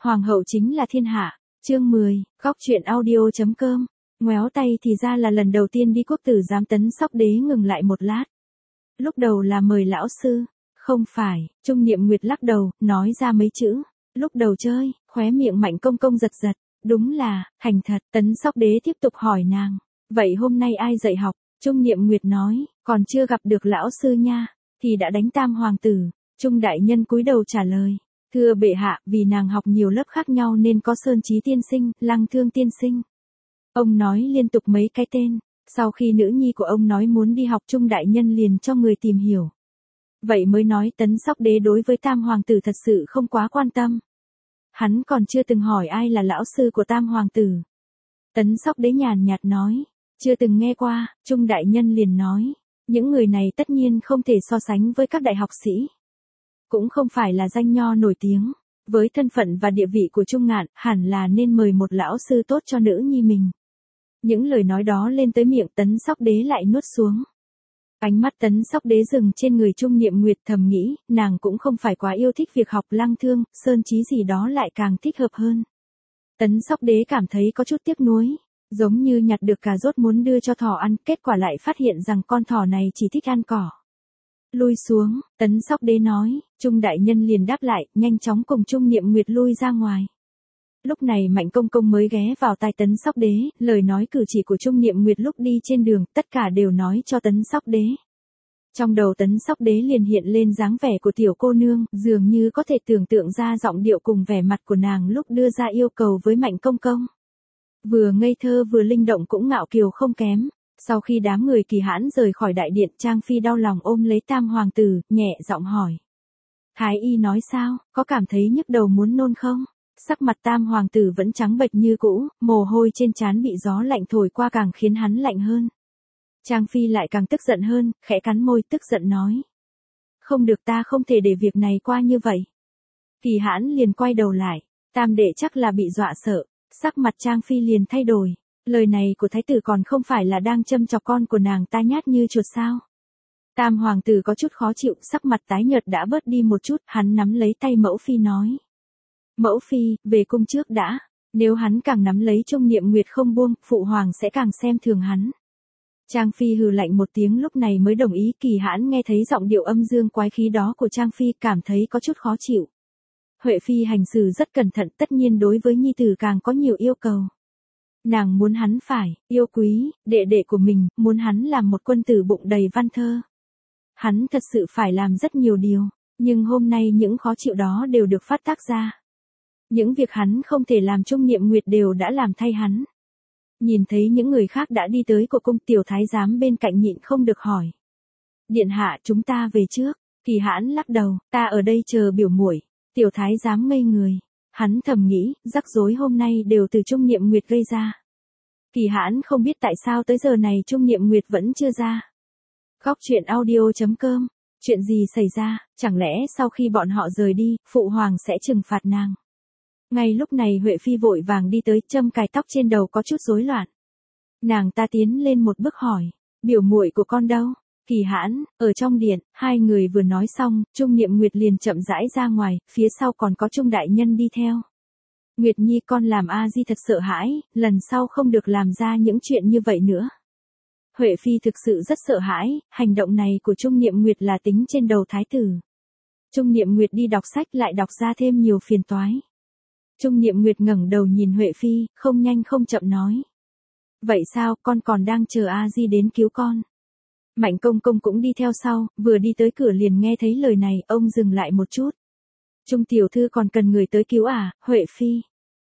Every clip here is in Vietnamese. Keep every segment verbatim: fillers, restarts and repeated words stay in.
Hoàng hậu chính là thiên hạ. Chương mười, góc truyện audio.com. Ngoéo tay thì ra là lần đầu tiên đi quốc tử giám Tấn Sóc Đế ngừng lại một lát. Lúc đầu là mời lão sư. Không phải, Trung Niệm Nguyệt lắc đầu, nói ra mấy chữ. Lúc đầu chơi, khóe miệng Mạnh Công Công giật giật. Đúng là, thành thật. Tấn Sóc Đế tiếp tục hỏi nàng. Vậy hôm nay ai dạy học? Trung Niệm Nguyệt nói, còn chưa gặp được lão sư nha. Thì đã đánh tam hoàng tử. Trung đại nhân cúi đầu trả lời. Thưa bệ hạ, vì nàng học nhiều lớp khác nhau nên có Sơn Chí tiên sinh, Lăng Thương tiên sinh. Ông nói liên tục mấy cái tên. Sau khi nữ nhi của ông nói muốn đi học, Trung đại nhân liền cho người tìm hiểu. Vậy mới nói Tấn Sóc Đế đối với tam hoàng tử thật sự không quá quan tâm. Hắn còn chưa từng hỏi ai là lão sư của tam hoàng tử. Tấn Sóc Đế nhàn nhạt nói, chưa từng nghe qua. Trung đại nhân liền nói, những người này tất nhiên không thể so sánh với các đại học sĩ. Cũng không phải là danh nho nổi tiếng. Với thân phận và địa vị của Trung Ngạn, hẳn là nên mời một lão sư tốt cho nữ nhi mình. Những lời nói đó lên tới miệng Tấn Sóc Đế lại nuốt xuống. Ánh mắt Tấn Sóc Đế dừng trên người Trung Niệm Nguyệt, thầm nghĩ, nàng cũng không phải quá yêu thích việc học. Lăng Thương, Sơn Chí gì đó lại càng thích hợp hơn. Tấn Sóc Đế cảm thấy có chút tiếc nuối. Giống như nhặt được cà rốt muốn đưa cho thỏ ăn, kết quả lại phát hiện rằng con thỏ này chỉ thích ăn cỏ. Lui xuống, Tấn Sóc Đế nói. Trung đại nhân liền đáp lại, nhanh chóng cùng Trung Niệm Nguyệt lui ra ngoài. Lúc này Mạnh Công Công mới ghé vào tai Tấn Sóc Đế, lời nói cử chỉ của Trung Niệm Nguyệt lúc đi trên đường, tất cả đều nói cho Tấn Sóc Đế. Trong đầu Tấn Sóc Đế liền hiện lên dáng vẻ của tiểu cô nương, dường như có thể tưởng tượng ra giọng điệu cùng vẻ mặt của nàng lúc đưa ra yêu cầu với Mạnh Công Công. Vừa ngây thơ vừa linh động cũng ngạo kiều không kém. Sau khi đám người Kỳ Hãn rời khỏi đại điện, Trang Phi đau lòng ôm lấy tam hoàng tử, nhẹ giọng hỏi. Thái y nói sao, có cảm thấy nhức đầu muốn nôn không? Sắc mặt tam hoàng tử vẫn trắng bệch như cũ, mồ hôi trên trán bị gió lạnh thổi qua càng khiến hắn lạnh hơn. Trang Phi lại càng tức giận hơn, khẽ cắn môi tức giận nói. Không được, ta không thể để việc này qua như vậy. Kỳ Hãn liền quay đầu lại, tam đệ chắc là bị dọa sợ, sắc mặt Trang Phi liền thay đổi. Lời này của thái tử còn không phải là đang châm chọc con của nàng ta nhát như chuột sao? Tam hoàng tử có chút khó chịu, sắc mặt tái nhợt đã bớt đi một chút, hắn nắm lấy tay mẫu phi nói. Mẫu phi, về cung trước đã, nếu hắn càng nắm lấy Trung Niệm Nguyệt không buông, phụ hoàng sẽ càng xem thường hắn. Trang Phi hừ lạnh một tiếng lúc này mới đồng ý. Kỳ Hãn nghe thấy giọng điệu âm dương quái khí đó của Trang Phi cảm thấy có chút khó chịu. Huệ Phi hành xử rất cẩn thận, tất nhiên đối với nhi tử càng có nhiều yêu cầu. Nàng muốn hắn phải yêu quý đệ đệ của mình, muốn hắn làm một quân tử bụng đầy văn thơ. Hắn thật sự phải làm rất nhiều điều, nhưng hôm nay những khó chịu đó đều được phát tác ra. Những việc hắn không thể làm Trung Niệm Nguyệt đều đã làm thay hắn. Nhìn thấy những người khác đã đi tới của cung, tiểu thái giám bên cạnh nhịn không được hỏi. Điện hạ, chúng ta về trước. Kỳ Hãn lắc đầu, ta ở đây chờ biểu muội. Tiểu thái giám ngây người. Hắn thầm nghĩ, rắc rối hôm nay đều từ Trung Niệm Nguyệt gây ra. Kỳ Hãn không biết tại sao tới giờ này Trung Niệm Nguyệt vẫn chưa ra. Góc truyện audio.com. Chuyện gì xảy ra, chẳng lẽ sau khi bọn họ rời đi, phụ hoàng sẽ trừng phạt nàng? Ngay lúc này Huệ Phi vội vàng đi tới, châm cài tóc trên đầu có chút rối loạn. Nàng ta tiến lên một bước hỏi, biểu muội của con đâu? Kỳ Hãn, ở trong điện. Hai người vừa nói xong, Trung Niệm Nguyệt liền chậm rãi ra ngoài, phía sau còn có Trung đại nhân đi theo. Nguyệt Nhi, con làm A Di thật sợ hãi, lần sau không được làm ra những chuyện như vậy nữa. Huệ Phi thực sự rất sợ hãi, hành động này của Trung Niệm Nguyệt là tính trên đầu thái tử. Trung Niệm Nguyệt đi đọc sách lại đọc ra thêm nhiều phiền toái. Trung Niệm Nguyệt ngẩng đầu nhìn Huệ Phi, không nhanh không chậm nói. Vậy sao, con còn đang chờ A Di đến cứu con? Mạnh Công Công cũng đi theo sau, vừa đi tới cửa liền nghe thấy lời này, ông dừng lại một chút. Trung tiểu thư còn cần người tới cứu à, Huệ Phi?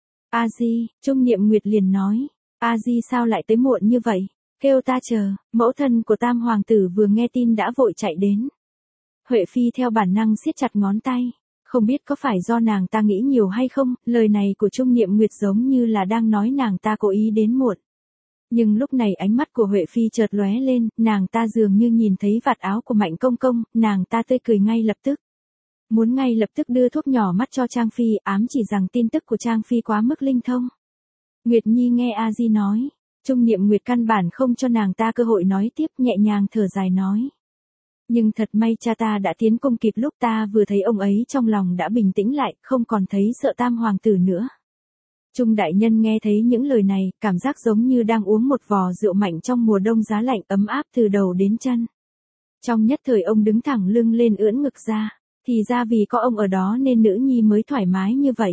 A Di, Trung Niệm Nguyệt liền nói. A Di sao lại tới muộn như vậy? Kêu ta chờ. Mẫu thân của tam hoàng tử vừa nghe tin đã vội chạy đến. Huệ Phi theo bản năng siết chặt ngón tay. Không biết có phải do nàng ta nghĩ nhiều hay không, lời này của Trung Niệm Nguyệt giống như là đang nói nàng ta cố ý đến muộn. Nhưng lúc này ánh mắt của Huệ Phi chợt lóe lên, nàng ta dường như nhìn thấy vạt áo của Mạnh Công Công, nàng ta tươi cười ngay lập tức. Muốn ngay lập tức đưa thuốc nhỏ mắt cho Trang Phi, ám chỉ rằng tin tức của Trang Phi quá mức linh thông. Nguyệt Nhi nghe A Di nói. Trung Niệm Nguyệt căn bản không cho nàng ta cơ hội nói tiếp, nhẹ nhàng thở dài nói. Nhưng thật may cha ta đã tiến cung kịp lúc ta vừa thấy ông ấy trong lòng đã bình tĩnh lại, không còn thấy sợ tam hoàng tử nữa. Trung đại nhân nghe thấy những lời này, cảm giác giống như đang uống một vò rượu mạnh trong mùa đông giá lạnh ấm áp từ đầu đến chân. Trong nhất thời ông đứng thẳng lưng lên ưỡn ngực ra, thì ra vì có ông ở đó nên nữ nhi mới thoải mái như vậy.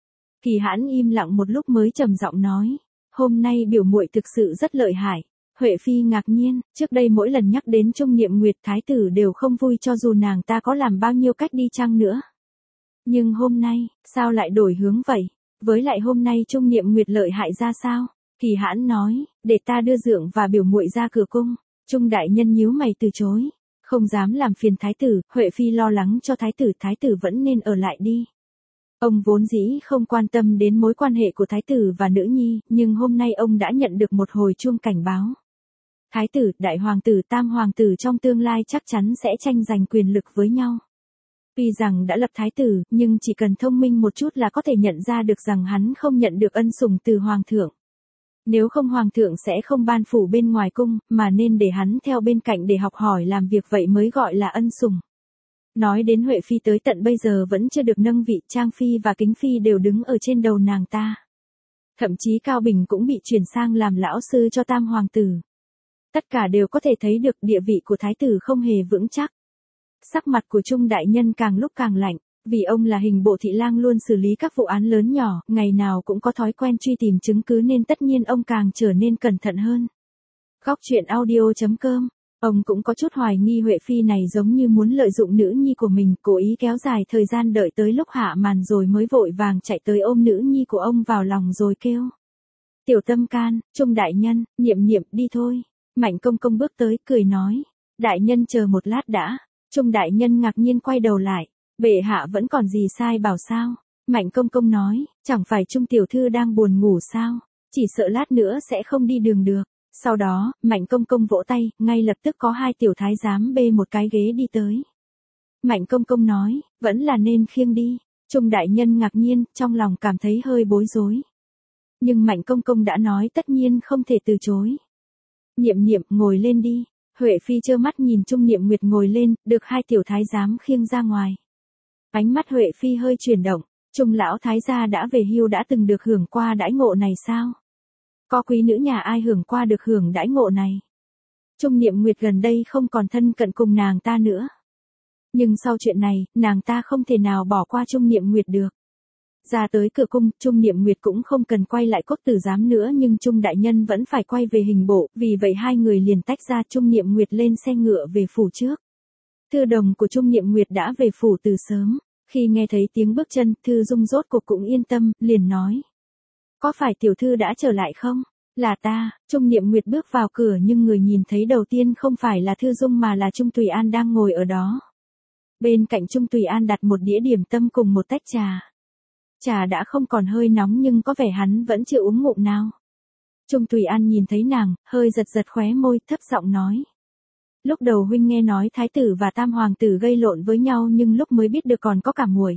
Kỳ Hãn im lặng một lúc mới trầm giọng nói, hôm nay biểu muội thực sự rất lợi hại. Huệ Phi ngạc nhiên, trước đây mỗi lần nhắc đến Trung Niệm Nguyệt thái tử đều không vui cho dù nàng ta có làm bao nhiêu cách đi chăng nữa. Nhưng hôm nay, sao lại đổi hướng vậy? Với lại hôm nay Trung Niệm Nguyệt lợi hại ra sao? Kỳ Hãn nói, để ta đưa dượng và biểu muội ra cửa cung. Trung đại nhân nhíu mày từ chối, không dám làm phiền thái tử. Huệ Phi lo lắng cho thái tử, thái tử vẫn nên ở lại đi. Ông vốn dĩ không quan tâm đến mối quan hệ của thái tử và nữ nhi, nhưng hôm nay ông đã nhận được một hồi chuông cảnh báo. Thái tử, đại hoàng tử, tam hoàng tử trong tương lai chắc chắn sẽ tranh giành quyền lực với nhau. Tuy rằng đã lập thái tử, nhưng chỉ cần thông minh một chút là có thể nhận ra được rằng hắn không nhận được ân sủng từ hoàng thượng. Nếu không hoàng thượng sẽ không ban phủ bên ngoài cung, mà nên để hắn theo bên cạnh để học hỏi làm việc, vậy mới gọi là ân sủng. Nói đến Huệ Phi tới tận bây giờ vẫn chưa được nâng vị, Trang Phi và Kính Phi đều đứng ở trên đầu nàng ta. Thậm chí Cao Bình cũng bị chuyển sang làm lão sư cho tam hoàng tử. Tất cả đều có thể thấy được địa vị của thái tử không hề vững chắc. Sắc mặt của Trung đại nhân càng lúc càng lạnh, vì ông là hình bộ thị lang luôn xử lý các vụ án lớn nhỏ, ngày nào cũng có thói quen truy tìm chứng cứ nên tất nhiên ông càng trở nên cẩn thận hơn. Góc truyện audio chấm com. Ông cũng có chút hoài nghi Huệ Phi này giống như muốn lợi dụng nữ nhi của mình, cố ý kéo dài thời gian đợi tới lúc hạ màn rồi mới vội vàng chạy tới ôm nữ nhi của ông vào lòng rồi kêu. Tiểu tâm can, Trung đại nhân, Niệm Niệm đi thôi. Mạnh công công bước tới, cười nói. Đại nhân chờ một lát đã. Trung đại nhân ngạc nhiên quay đầu lại. Bệ hạ vẫn còn gì sai bảo sao? Mạnh công công nói, chẳng phải Trung tiểu thư đang buồn ngủ sao? Chỉ sợ lát nữa sẽ không đi đường được. Sau đó, Mạnh công công vỗ tay, ngay lập tức có hai tiểu thái giám bê một cái ghế đi tới. Mạnh công công nói, vẫn là nên khiêng đi. Trung đại nhân ngạc nhiên, trong lòng cảm thấy hơi bối rối. Nhưng Mạnh công công đã nói tất nhiên không thể từ chối. Niệm Niệm, ngồi lên đi. Huệ Phi trơ mắt nhìn Trung Niệm Nguyệt ngồi lên, được hai tiểu thái giám khiêng ra ngoài. Ánh mắt Huệ Phi hơi chuyển động, Trung lão thái gia đã về hưu đã từng được hưởng qua đãi ngộ này sao? Có quý nữ nhà ai hưởng qua được hưởng đãi ngộ này? Trung Niệm Nguyệt gần đây không còn thân cận cùng nàng ta nữa. Nhưng sau chuyện này, nàng ta không thể nào bỏ qua Trung Niệm Nguyệt được. Ra tới cửa cung, Trung Niệm Nguyệt cũng không cần quay lại Quốc tử giám nữa, nhưng Trung đại nhân vẫn phải quay về hình bộ, vì vậy hai người liền tách ra. Trung Niệm Nguyệt lên xe ngựa về phủ trước. Thư đồng của Trung Niệm Nguyệt đã về phủ từ sớm, khi nghe thấy tiếng bước chân, Thư Dung rốt cuộc cũng yên tâm, liền nói. Có phải tiểu thư đã trở lại không? Là ta. Trung Niệm Nguyệt bước vào cửa nhưng người nhìn thấy đầu tiên không phải là Thư Dung mà là Trung Tùy An đang ngồi ở đó. Bên cạnh Trung Tùy An đặt một đĩa điểm tâm cùng một tách trà. Trà đã không còn hơi nóng nhưng có vẻ hắn vẫn chưa uống ngụm nào. Trung Tùy An nhìn thấy nàng, hơi giật giật khóe môi, thấp giọng nói. Lúc đầu huynh nghe nói thái tử và tam hoàng tử gây lộn với nhau nhưng lúc mới biết được còn có cả muội.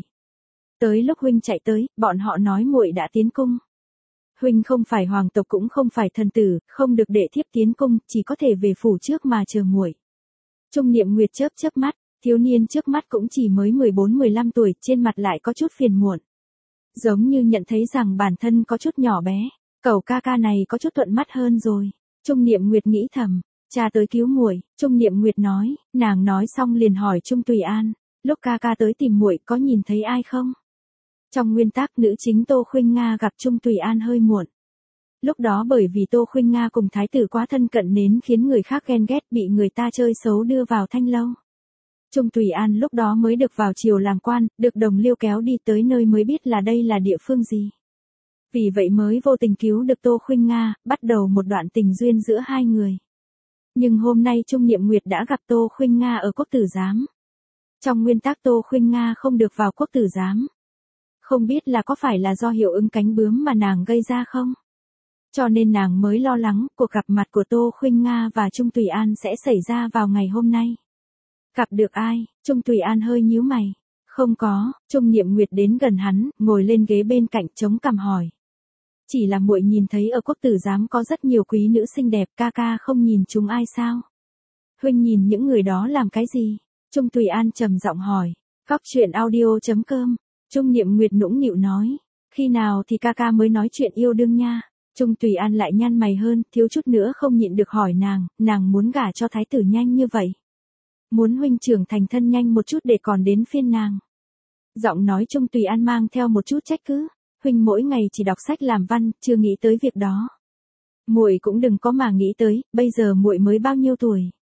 Tới lúc huynh chạy tới, bọn họ nói muội đã tiến cung. Huynh không phải hoàng tộc cũng không phải thần tử, không được để thiếp tiến cung, chỉ có thể về phủ trước mà chờ muội. Trung Niệm Nguyệt chớp chớp mắt, thiếu niên trước mắt cũng chỉ mới mười bốn mười lăm tuổi, trên mặt lại có chút phiền muộn. Giống như nhận thấy rằng bản thân có chút nhỏ bé, cậu ca ca này có chút thuận mắt hơn rồi. Trung Niệm Nguyệt nghĩ thầm, cha tới cứu muội. Trung Niệm Nguyệt nói, nàng nói xong liền hỏi Trung Tùy An, lúc ca ca tới tìm muội có nhìn thấy ai không? Trong nguyên tắc nữ chính Tô Khuynh Nga gặp Trung Tùy An hơi muộn. Lúc đó bởi vì Tô Khuynh Nga cùng thái tử quá thân cận nên khiến người khác ghen ghét, bị người ta chơi xấu đưa vào thanh lâu. Trung Tùy An lúc đó mới được vào triều làm quan, được đồng liêu kéo đi tới nơi mới biết là đây là địa phương gì. Vì vậy mới vô tình cứu được Tô Khuynh Nga, bắt đầu một đoạn tình duyên giữa hai người. Nhưng hôm nay Trung Niệm Nguyệt đã gặp Tô Khuynh Nga ở Quốc tử giám. Trong nguyên tắc Tô Khuynh Nga không được vào Quốc tử giám. Không biết là có phải là do hiệu ứng cánh bướm mà nàng gây ra không? Cho nên nàng mới lo lắng cuộc gặp mặt của Tô Khuynh Nga và Trung Tùy An sẽ xảy ra vào ngày hôm nay. Gặp được ai? Trung Tùy An hơi nhíu mày. Không có. Trung Niệm Nguyệt đến gần hắn, ngồi lên ghế bên cạnh chống cằm hỏi. Chỉ là muội nhìn thấy ở Quốc tử giám có rất nhiều quý nữ xinh đẹp, ca ca không nhìn chúng ai sao? Huynh nhìn những người đó làm cái gì? Trung Tùy An trầm giọng hỏi. Cóc truyện audio chấm com. Trung Niệm Nguyệt nũng nịu nói. Khi nào thì ca ca mới nói chuyện yêu đương nha? Trung Tùy An lại nhăn mày hơn, thiếu chút nữa không nhịn được hỏi nàng, nàng muốn gả cho thái tử nhanh như vậy. Muốn huynh trưởng thành thân nhanh một chút để còn đến phiên nàng. Giọng nói Trung Tùy An mang theo một chút trách cứ. Huynh mỗi ngày chỉ đọc sách làm văn, chưa nghĩ tới việc đó. Muội cũng đừng có mà nghĩ tới, bây giờ muội mới bao nhiêu tuổi.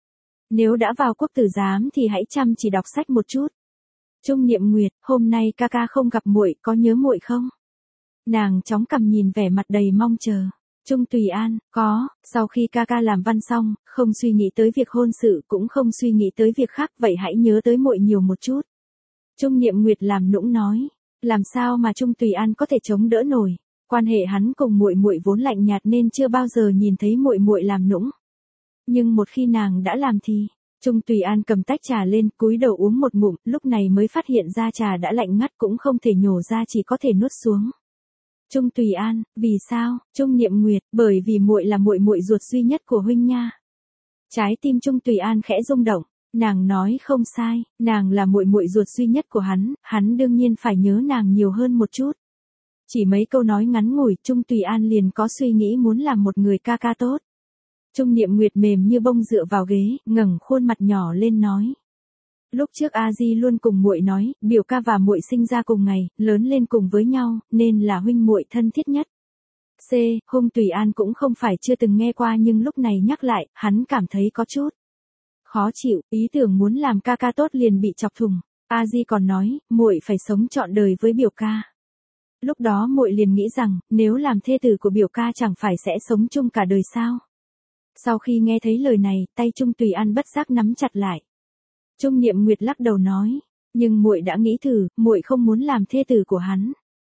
Nếu đã vào quốc tử giám thì hãy chăm chỉ đọc sách một chút. Trung Niệm Nguyệt, hôm nay ca ca không gặp muội, có nhớ muội không? Nàng chóng cằm nhìn vẻ mặt đầy mong chờ. Trung Tùy An, có, sau khi ca ca làm văn xong, không suy nghĩ tới việc hôn sự, cũng không suy nghĩ tới việc khác, vậy hãy nhớ tới muội nhiều một chút. Trung Niệm Nguyệt làm nũng nói, làm sao mà Trung Tùy An có thể chống đỡ nổi? Quan hệ hắn cùng muội muội vốn lạnh nhạt nên chưa bao giờ nhìn thấy muội muội làm nũng. Nhưng một khi nàng đã làm thì, Trung Tùy An cầm tách trà lên, cúi đầu uống một ngụm, lúc này mới phát hiện ra trà đã lạnh ngắt, cũng không thể nhổ ra, chỉ có thể nuốt xuống. Trung Tùy An, vì sao? Trung Niệm Nguyệt, bởi vì muội là muội muội ruột duy nhất của huynh nha. Trái tim Trung Tùy An khẽ rung động, nàng nói không sai, nàng là muội muội ruột duy nhất của hắn, hắn đương nhiên phải nhớ nàng nhiều hơn một chút. Chỉ mấy câu nói ngắn ngủi, Trung Tùy An liền có suy nghĩ muốn làm một người ca ca tốt. Trung Niệm Nguyệt mềm như bông dựa vào ghế, ngẩng khuôn mặt nhỏ lên nói. Lúc trước A Di luôn cùng muội nói, biểu ca và muội sinh ra cùng ngày, lớn lên cùng với nhau, nên là huynh muội thân thiết nhất. C. Hung Tùy An cũng không phải chưa từng nghe qua nhưng lúc này nhắc lại, hắn cảm thấy có chút khó chịu, ý tưởng muốn làm ca ca tốt liền bị chọc thủng. A Di còn nói, muội phải sống trọn đời với biểu ca. Lúc đó muội liền nghĩ rằng, nếu làm thê tử của biểu ca chẳng phải sẽ sống chung cả đời sao? Sau khi nghe thấy lời này, tay Trung Tùy An bất giác nắm chặt lại. Trung Niệm Nguyệt lắc đầu nói, nhưng muội đã nghĩ thử, muội không muốn làm thê tử của hắn.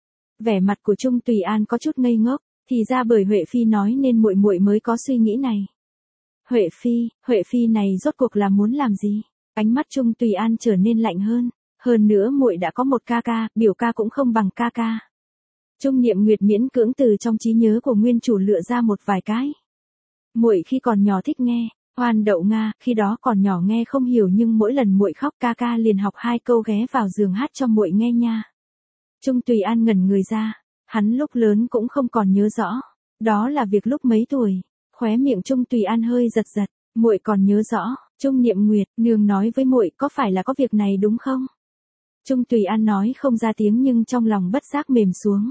Vẻ mặt của Trung Tùy An có chút ngây ngốc, thì ra bởi Huệ Phi nói nên muội muội mới có suy nghĩ này. Huệ Phi, Huệ Phi này rốt cuộc là muốn làm gì? Ánh mắt Trung Tùy An trở nên lạnh hơn, hơn nữa muội đã có một ca ca, biểu ca cũng không bằng ca ca. Trung Niệm Nguyệt miễn cưỡng từ trong trí nhớ của nguyên chủ lựa ra một vài cái. Muội khi còn nhỏ thích nghe Hoan Đậu Nga, khi đó còn nhỏ nghe không hiểu nhưng mỗi lần muội khóc ca ca liền học hai câu ghé vào giường hát cho muội nghe nha. Trung Tùy An ngẩn người ra, hắn lúc lớn cũng không còn nhớ rõ, đó là việc lúc mấy tuổi. Khóe miệng Trung Tùy An hơi giật giật, muội còn nhớ rõ. Trung Niệm Nguyệt, nương nói với muội, có phải là có việc này đúng không? Trung Tùy An nói không ra tiếng nhưng trong lòng bất giác mềm xuống.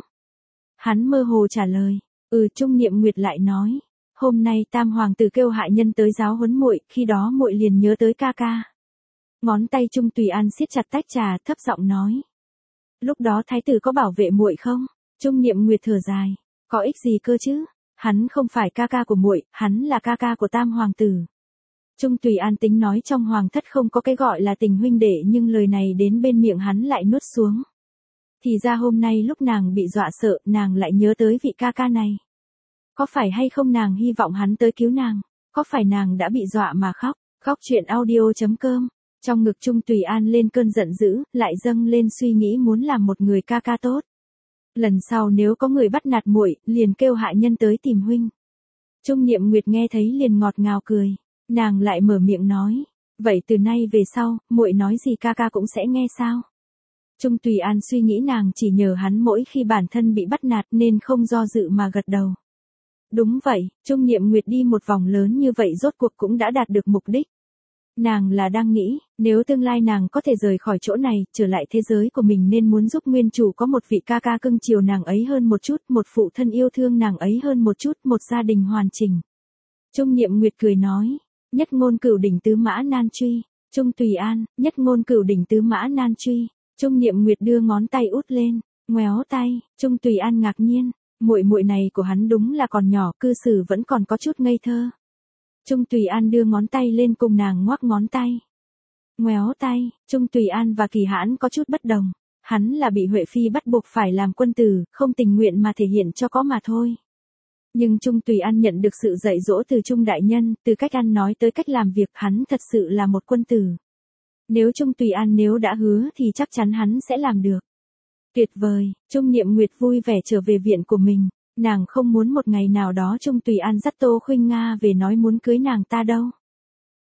Hắn mơ hồ trả lời, ừ. Trung Niệm Nguyệt lại nói, hôm nay Tam hoàng tử kêu hạ nhân tới giáo huấn muội, khi đó muội liền nhớ tới ca ca. Ngón tay Trung Tùy An siết chặt tách trà, thấp giọng nói, lúc đó thái tử có bảo vệ muội không? Trung Niệm Nguyệt thở dài, có ích gì cơ chứ? Hắn không phải ca ca của muội, hắn là ca ca của Tam hoàng tử. Trung Tùy An tính nói trong hoàng thất không có cái gọi là tình huynh đệ nhưng lời này đến bên miệng hắn lại nuốt xuống. Thì ra hôm nay lúc nàng bị dọa sợ, nàng lại nhớ tới vị ca ca này. Có phải hay không nàng hy vọng hắn tới cứu nàng? Có phải nàng đã bị dọa mà khóc? Khóc chuyện audio chấm com. Trong ngực Trung Tùy An lên cơn giận dữ, lại dâng lên suy nghĩ muốn làm một người ca ca tốt. Lần sau nếu có người bắt nạt muội, liền kêu hạ nhân tới tìm huynh. Trung Niệm Nguyệt nghe thấy liền ngọt ngào cười. Nàng lại mở miệng nói, vậy từ nay về sau, muội nói gì ca ca cũng sẽ nghe sao? Trung Tùy An suy nghĩ nàng chỉ nhờ hắn mỗi khi bản thân bị bắt nạt nên không do dự mà gật đầu. Đúng vậy, Trung Niệm Nguyệt đi một vòng lớn như vậy rốt cuộc cũng đã đạt được mục đích. Nàng là đang nghĩ, nếu tương lai nàng có thể rời khỏi chỗ này, trở lại thế giới của mình nên muốn giúp nguyên chủ có một vị ca ca cưng chiều nàng ấy hơn một chút, một phụ thân yêu thương nàng ấy hơn một chút, một gia đình hoàn chỉnh. Trung Niệm Nguyệt cười nói, nhất ngôn cửu đỉnh tứ mã nan truy. Trung Tùy An, nhất ngôn cửu đỉnh tứ mã nan truy. Trung Niệm Nguyệt đưa ngón tay út lên, ngoéo tay. Trung Tùy An ngạc nhiên, muội muội này của hắn đúng là còn nhỏ, cư xử vẫn còn có chút ngây thơ. Trung Tùy An đưa ngón tay lên cùng nàng ngoắc ngón tay. Ngoéo tay. Trung Tùy An và Kỳ Hãn có chút bất đồng. Hắn là bị Huệ Phi bắt buộc phải làm quân tử, không tình nguyện mà thể hiện cho có mà thôi. Nhưng Trung Tùy An nhận được sự dạy dỗ từ Trung đại nhân, từ cách ăn nói tới cách làm việc, hắn thật sự là một quân tử. Nếu Trung Tùy An nếu đã hứa thì chắc chắn hắn sẽ làm được. Tuyệt vời. Trung Niệm Nguyệt vui vẻ trở về viện của mình. Nàng không muốn một ngày nào đó Trung Tùy An dắt Tô Khuynh Nga về nói muốn cưới nàng ta đâu.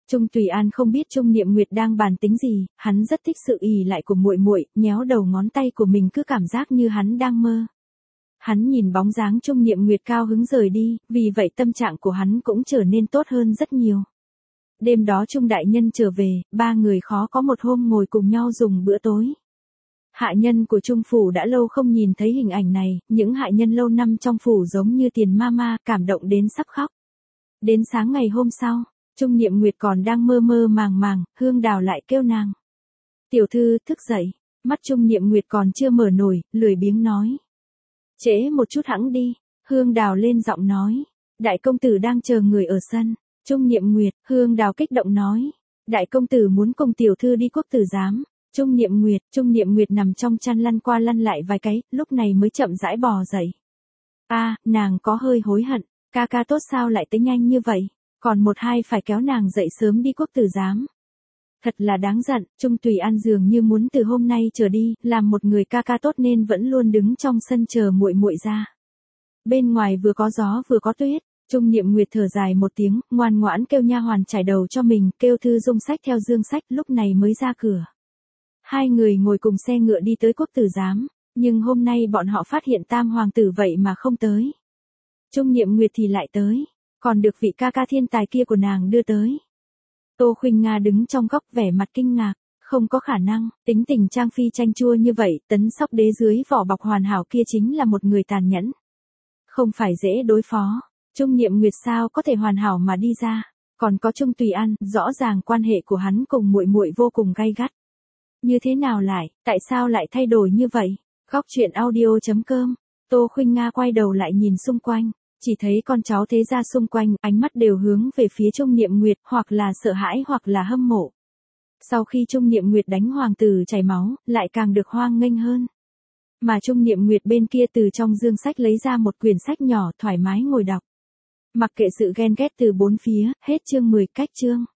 Trung Tùy An không biết Trung Niệm Nguyệt đang bàn tính gì, hắn rất thích sự ỷ lại của muội muội, nhéo đầu ngón tay của mình cứ cảm giác như hắn đang mơ. Hắn nhìn bóng dáng Trung Niệm Nguyệt cao hứng rời đi, vì vậy tâm trạng của hắn cũng trở nên tốt hơn rất nhiều. Đêm đó Trung đại nhân trở về, ba người khó có một hôm ngồi cùng nhau dùng bữa tối. Hạ nhân của Trung phủ đã lâu không nhìn thấy hình ảnh này, những hạ nhân lâu năm trong phủ giống như tiền ma ma, cảm động đến sắp khóc. Đến sáng ngày hôm sau, Trung Niệm Nguyệt còn đang mơ mơ màng màng, Hương Đào lại kêu nàng. Tiểu thư, thức dậy. Mắt Trung Niệm Nguyệt còn chưa mở nổi, lười biếng nói. Trễ một chút hẵng đi. Hương Đào lên giọng nói. Đại công tử đang chờ người ở sân. Trung Niệm Nguyệt, Hương Đào kích động nói. Đại công tử muốn cùng tiểu thư đi quốc tử giám. Trung Niệm Nguyệt, Trung Niệm Nguyệt nằm trong chăn lăn qua lăn lại vài cái, lúc này mới chậm rãi bò dậy. A, à, nàng có hơi hối hận, ca ca tốt sao lại tới nhanh như vậy, còn một hai phải kéo nàng dậy sớm đi quốc tử giám. Thật là đáng giận, Trung Tùy An dường như muốn từ hôm nay trở đi, làm một người ca ca tốt nên vẫn luôn đứng trong sân chờ muội muội ra. Bên ngoài vừa có gió vừa có tuyết, Trung Niệm Nguyệt thở dài một tiếng, ngoan ngoãn kêu nha hoàn trải đầu cho mình, kêu Thư Dung xách theo dương sách, lúc này mới ra cửa. Hai người ngồi cùng xe ngựa đi tới quốc tử giám, nhưng hôm nay bọn họ phát hiện tam hoàng tử vậy mà không tới. Trung Niệm Nguyệt thì lại tới, còn được vị ca ca thiên tài kia của nàng đưa tới. Tô Khuynh Nga đứng trong góc vẻ mặt kinh ngạc, không có khả năng, tính tình Trang Phi chanh chua như vậy, Tấn Sóc Đế dưới vỏ bọc hoàn hảo kia chính là một người tàn nhẫn. Không phải dễ đối phó, Trung Niệm Nguyệt sao có thể hoàn hảo mà đi ra, còn có Trung Tùy An, rõ ràng quan hệ của hắn cùng muội muội vô cùng gay gắt. Như thế nào lại, tại sao lại thay đổi như vậy? Góc truyện audio chấm com. Tô Khuynh Nga quay đầu lại nhìn xung quanh, chỉ thấy con cháu thế gia xung quanh, ánh mắt đều hướng về phía Trung Niệm Nguyệt, hoặc là sợ hãi hoặc là hâm mộ. Sau khi Trung Niệm Nguyệt đánh hoàng tử chảy máu, lại càng được hoan nghênh hơn. Mà Trung Niệm Nguyệt bên kia từ trong dương sách lấy ra một quyển sách nhỏ thoải mái ngồi đọc. Mặc kệ sự ghen ghét từ bốn phía, hết chương mười cách chương.